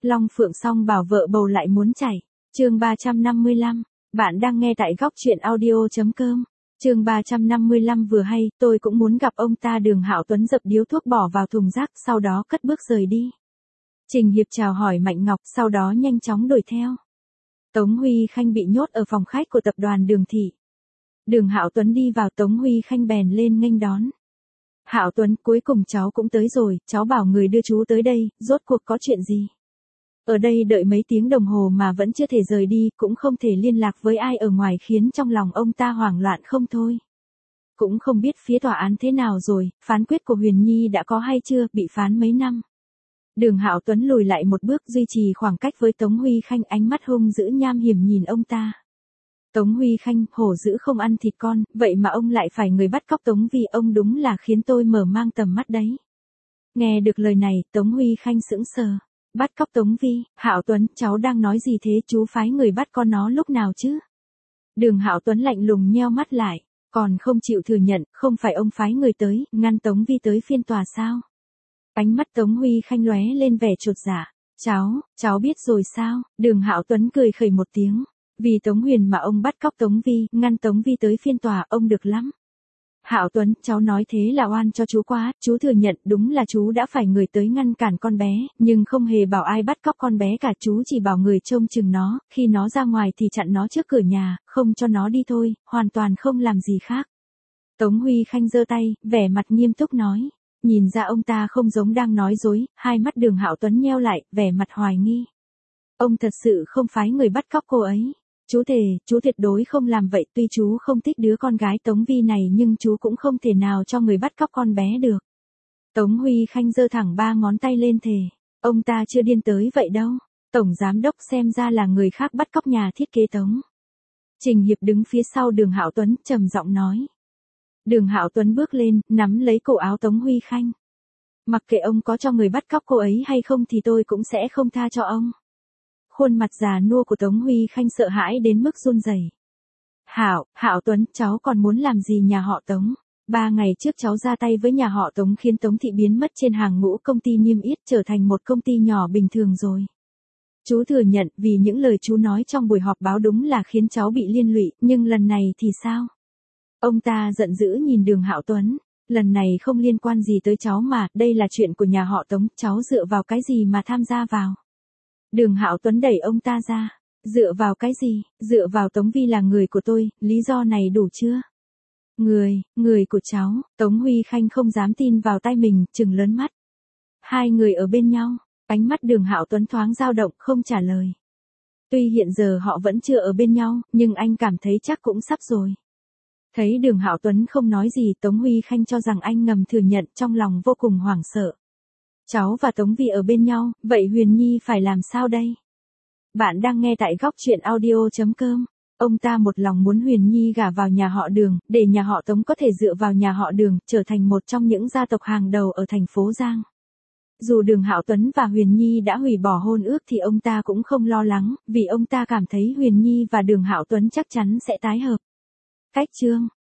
Long Phượng song bảo vợ bầu lại muốn chảy. Chương 355, bạn đang nghe tại góc truyện audio.com. Chương 355 vừa hay, tôi cũng muốn gặp ông ta. Đường Hạo Tuấn dập điếu thuốc bỏ vào thùng rác, sau đó cất bước rời đi. Trình Hiệp chào hỏi Mạnh Ngọc, sau đó nhanh chóng đuổi theo. Tống Huy Khanh bị nhốt ở phòng khách của tập đoàn Đường Thị. Đường Hạo Tuấn đi vào, Tống Huy Khanh bèn lên nghênh đón. Hạo Tuấn, cuối cùng cháu cũng tới rồi, cháu bảo người đưa chú tới đây, rốt cuộc có chuyện gì? Ở đây đợi mấy tiếng đồng hồ mà vẫn chưa thể rời đi, cũng không thể liên lạc với ai ở ngoài, khiến trong lòng ông ta hoảng loạn không thôi. Cũng không biết phía tòa án thế nào rồi, phán quyết của Huyền Nhi đã có hay chưa, bị phán mấy năm. Đường Hạo Tuấn lùi lại một bước, duy trì khoảng cách với Tống Huy Khanh, ánh mắt hung dữ nham hiểm nhìn ông ta. Tống Huy Khanh, hổ dữ không ăn thịt con, vậy mà ông lại phải người bắt cóc Tống Vi, ông đúng là khiến tôi mở mang tầm mắt đấy. Nghe được lời này, Tống Huy Khanh sững sờ. Bắt cóc Tống Vi? Hạo Tuấn, cháu đang nói gì thế, chú phái người bắt con nó lúc nào chứ? Đường Hạo Tuấn lạnh lùng nheo mắt lại, còn không chịu thừa nhận, không phải ông phái người tới, ngăn Tống Vi tới phiên tòa sao? Ánh mắt Tống Huy Khanh lóe lên vẻ chột dạ. Cháu biết rồi sao? Đường Hạo Tuấn cười khẩy một tiếng. Vì Tống Huyền mà ông bắt cóc Tống Vi, ngăn Tống Vi tới phiên tòa, ông được lắm. Hạo Tuấn, cháu nói thế là oan cho chú quá, chú thừa nhận đúng là chú đã phải người tới ngăn cản con bé, nhưng không hề bảo ai bắt cóc con bé cả, chú chỉ bảo người trông chừng nó, khi nó ra ngoài thì chặn nó trước cửa nhà, không cho nó đi thôi, hoàn toàn không làm gì khác. Tống Huy Khanh giơ tay, vẻ mặt nghiêm túc nói. Nhìn ra ông ta không giống đang nói dối, hai mắt Đường Hạo Tuấn nheo lại, vẻ mặt hoài nghi. Ông thật sự không phái người bắt cóc cô ấy. Chú thề, chú tuyệt đối không làm vậy, tuy chú không thích đứa con gái Tống Vi này nhưng chú cũng không thể nào cho người bắt cóc con bé được. Tống Huy Khanh giơ thẳng ba ngón tay lên thề. Ông ta chưa điên tới vậy đâu. Tổng giám đốc xem ra là người khác bắt cóc nhà thiết kế Tống. Trình Hiệp đứng phía sau Đường Hạo Tuấn, trầm giọng nói. Đường Hạo Tuấn bước lên, nắm lấy cổ áo Tống Huy Khanh. Mặc kệ ông có cho người bắt cóc cô ấy hay không thì tôi cũng sẽ không tha cho ông. Khuôn mặt già nua của Tống Huy Khanh sợ hãi đến mức run rẩy. Hạo Tuấn, cháu còn muốn làm gì nhà họ Tống? 3 ngày trước cháu ra tay với nhà họ Tống khiến Tống Thị biến mất trên hàng ngũ công ty niêm yết, trở thành một công ty nhỏ bình thường rồi. Chú thừa nhận vì những lời chú nói trong buổi họp báo đúng là khiến cháu bị liên lụy, nhưng lần này thì sao? Ông ta giận dữ nhìn Đường Hạo Tuấn. Lần này không liên quan gì tới cháu mà, đây là chuyện của nhà họ Tống, cháu dựa vào cái gì mà tham gia vào? Đường Hạo Tuấn đẩy ông ta ra. Dựa vào cái gì? Dựa vào Tống Vi là người của tôi, lý do này đủ chưa? Người của cháu. Tống Huy Khanh không dám tin vào tai mình, trừng lớn mắt. Hai người ở bên nhau, ánh mắt Đường Hạo Tuấn thoáng dao động, không trả lời. Tuy hiện giờ họ vẫn chưa ở bên nhau, nhưng anh cảm thấy chắc cũng sắp rồi. Thấy Đường Hạo Tuấn không nói gì, Tống Huy Khanh cho rằng anh ngầm thừa nhận, trong lòng vô cùng hoảng sợ. Cháu và Tống Vi ở bên nhau, vậy Huyền Nhi phải làm sao đây? Bạn đang nghe tại góc truyện audio.com. Ông ta một lòng muốn Huyền Nhi gả vào nhà họ Đường, để nhà họ Tống có thể dựa vào nhà họ Đường, trở thành một trong những gia tộc hàng đầu ở thành phố Giang. Dù Đường Hạo Tuấn và Huyền Nhi đã hủy bỏ hôn ước thì ông ta cũng không lo lắng, vì ông ta cảm thấy Huyền Nhi và Đường Hạo Tuấn chắc chắn sẽ tái hợp. Cách chương